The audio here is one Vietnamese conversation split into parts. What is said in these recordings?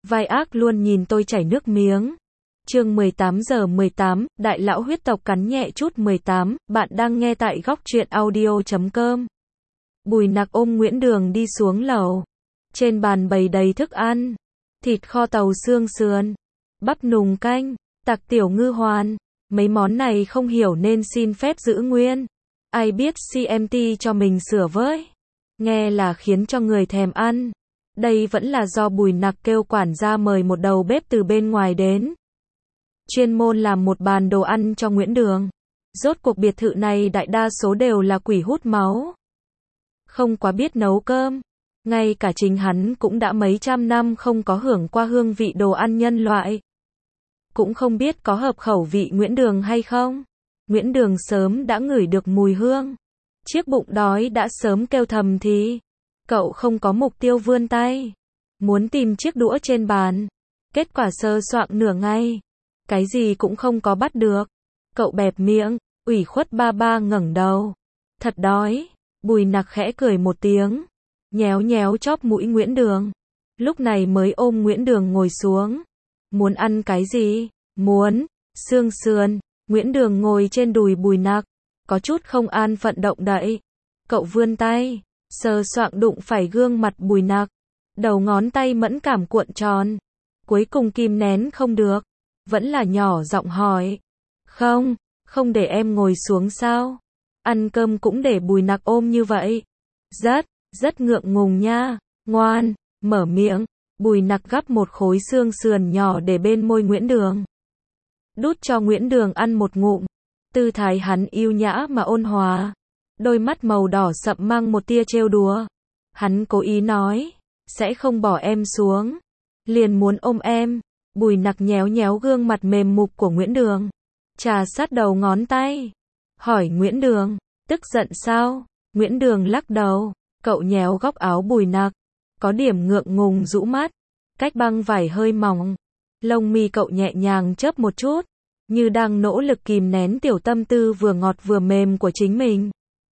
Vai ác luôn nhìn tôi chảy nước miếng. Chương 18:18, Đại lão huyết tộc cắn nhẹ chút 18, bạn đang nghe tại góc truyện audio.com. Bùi Nặc ôm Nguyễn Đường đi xuống lầu. Trên bàn bày đầy thức ăn. Thịt kho tàu xương sườn, bắp nùng canh, tặc tiểu ngư hoàn. Mấy món này không hiểu nên xin phép giữ nguyên. Ai biết CMT cho mình sửa với. Nghe là khiến cho người thèm ăn. Đây vẫn là do Bùi Nặc kêu quản gia mời một đầu bếp từ bên ngoài đến. Chuyên môn làm một bàn đồ ăn cho Nguyễn Đường. Rốt cuộc biệt thự này đại đa số đều là quỷ hút máu. Không quá biết nấu cơm. Ngay cả chính hắn cũng đã mấy trăm năm không có hưởng qua hương vị đồ ăn nhân loại. Cũng không biết có hợp khẩu vị Nguyễn Đường hay không. Nguyễn Đường sớm đã ngửi được mùi hương. Chiếc bụng đói đã sớm kêu thầm thì. Cậu không có mục tiêu vươn tay. Muốn tìm chiếc đũa trên bàn. Kết quả sơ soạng nửa ngày. Cái gì cũng không có bắt được. Cậu bẹp miệng, ủy khuất ba ba ngẩng đầu. Thật đói. Bùi Nặc khẽ cười một tiếng. Nhéo nhéo chóp mũi Nguyễn Đường. Lúc này mới ôm Nguyễn Đường ngồi xuống. Muốn ăn cái gì? Muốn xương sườn. Nguyễn Đường ngồi trên đùi Bùi Nặc. Có chút không an phận động đậy. Cậu vươn tay. Sờ soạng đụng phải gương mặt Bùi Nặc. Đầu ngón tay mẫn cảm cuộn tròn. Cuối cùng kìm nén không được. Vẫn là nhỏ giọng hỏi. Không để em ngồi xuống sao? Ăn cơm cũng để Bùi Nặc ôm như vậy. Rất ngượng ngùng nha. Ngoan, mở miệng. Bùi Nặc gắp một khối xương sườn nhỏ để bên môi Nguyễn Đường. Đút cho Nguyễn Đường ăn một ngụm. Tư thái hắn yêu nhã mà ôn hòa. Đôi mắt màu đỏ sậm mang một tia trêu đùa. Hắn cố ý nói. Sẽ không bỏ em xuống. Liền muốn ôm em. Bùi Nặc nhéo nhéo gương mặt mềm mục của Nguyễn Đường. Trà sát đầu ngón tay. Hỏi Nguyễn Đường. Tức giận sao? Nguyễn Đường lắc đầu. Cậu nhéo góc áo Bùi Nặc. Có điểm ngượng ngùng rũ mắt. Cách băng vải hơi mỏng. Lông mi cậu nhẹ nhàng chớp một chút. Như đang nỗ lực kìm nén tiểu tâm tư vừa ngọt vừa mềm của chính mình.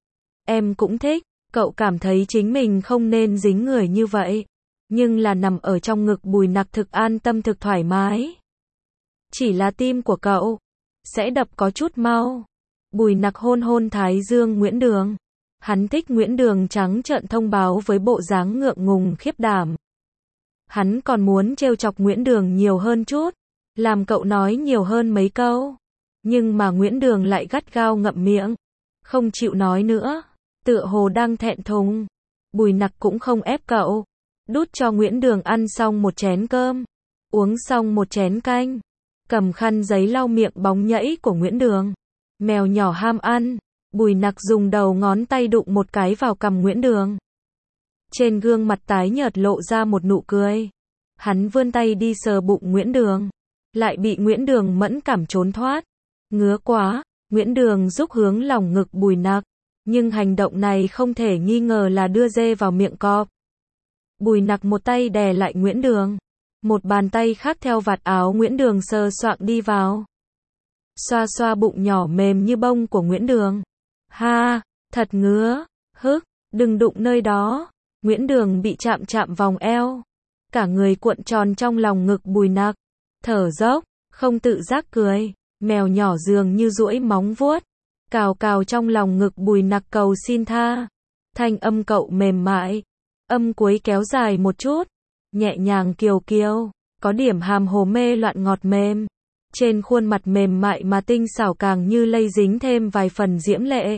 Em cũng thích. Cậu cảm thấy chính mình không nên dính người như vậy. Nhưng là nằm ở trong ngực Bùi Nặc thực an tâm thực thoải mái. Chỉ là tim của cậu sẽ đập có chút mau. Bùi Nặc hôn hôn thái dương Nguyễn Đường. Hắn thích Nguyễn Đường trắng trợn thông báo với bộ dáng ngượng ngùng khiếp đảm. Hắn còn muốn trêu chọc Nguyễn Đường nhiều hơn chút. Làm cậu nói nhiều hơn mấy câu. Nhưng mà Nguyễn Đường lại gắt gao ngậm miệng. Không chịu nói nữa. Tựa hồ đang thẹn thùng. Bùi Nặc cũng không ép cậu. Đút cho Nguyễn Đường ăn xong một chén cơm. Uống xong một chén canh. Cầm khăn giấy lau miệng bóng nhẫy của Nguyễn Đường. Mèo nhỏ ham ăn. Bùi Nặc dùng đầu ngón tay đụng một cái vào cằm Nguyễn Đường. Trên gương mặt tái nhợt lộ ra một nụ cười. Hắn vươn tay đi sờ bụng Nguyễn Đường. Lại bị Nguyễn Đường mẫn cảm trốn thoát. Ngứa quá. Nguyễn Đường rúc hướng lòng ngực Bùi Nặc. Nhưng hành động này không thể nghi ngờ là đưa dê vào miệng cọp. Bùi Nặc một tay đè lại Nguyễn Đường. Một bàn tay khác theo vạt áo Nguyễn Đường sờ soạng đi vào. Xoa xoa bụng nhỏ mềm như bông của Nguyễn Đường. Ha, thật ngứa. Đừng đụng nơi đó. Nguyễn Đường bị chạm vòng eo. Cả người cuộn tròn trong lòng ngực Bùi Nặc. Thở dốc, không tự giác cười. Mèo nhỏ dường như duỗi móng vuốt. Cào cào trong lòng ngực Bùi Nặc cầu xin tha. Thanh âm cậu mềm mại. Âm cuối kéo dài một chút. Nhẹ nhàng kiều kiều. Có điểm hàm hồ mê loạn ngọt mềm. Trên khuôn mặt mềm mại mà tinh xảo càng như lây dính thêm vài phần diễm lệ.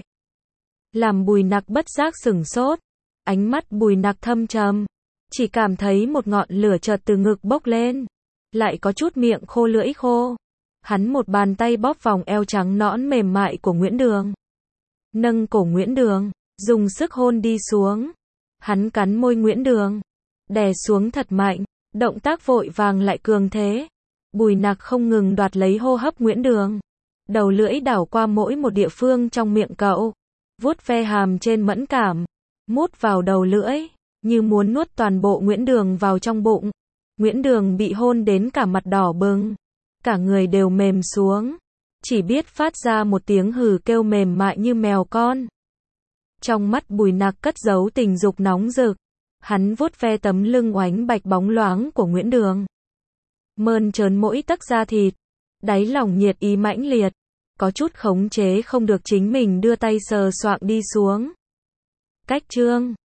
Làm Bùi Nặc bất giác sửng sốt. Ánh mắt Bùi Nặc thâm trầm. Chỉ cảm thấy một ngọn lửa chợt từ ngực bốc lên. Lại có chút miệng khô lưỡi khô. Hắn một bàn tay bóp vòng eo trắng nõn mềm mại của Nguyễn Đường. Nâng cổ Nguyễn Đường. Dùng sức hôn đi xuống. Hắn cắn môi Nguyễn Đường. Đè xuống thật mạnh. Động tác vội vàng lại cường thế. Bùi Nặc không ngừng đoạt lấy hô hấp Nguyễn Đường. Đầu lưỡi đảo qua mỗi một địa phương trong miệng cậu. Vuốt ve hàm trên mẫn cảm. Mút vào đầu lưỡi. Như muốn nuốt toàn bộ Nguyễn Đường vào trong bụng. Nguyễn Đường bị hôn đến cả mặt đỏ bừng. Cả người đều mềm xuống. Chỉ biết phát ra một tiếng hừ kêu mềm mại như mèo con. Trong mắt Bùi Nặc cất giấu tình dục nóng rực. Hắn vuốt ve tấm lưng oánh bạch bóng loáng của Nguyễn Đường. mơn trớn mỗi tấc da thịt. Đáy lòng nhiệt ý mãnh liệt, có chút khống chế không được chính mình đưa tay sờ soạng đi xuống. Cách chương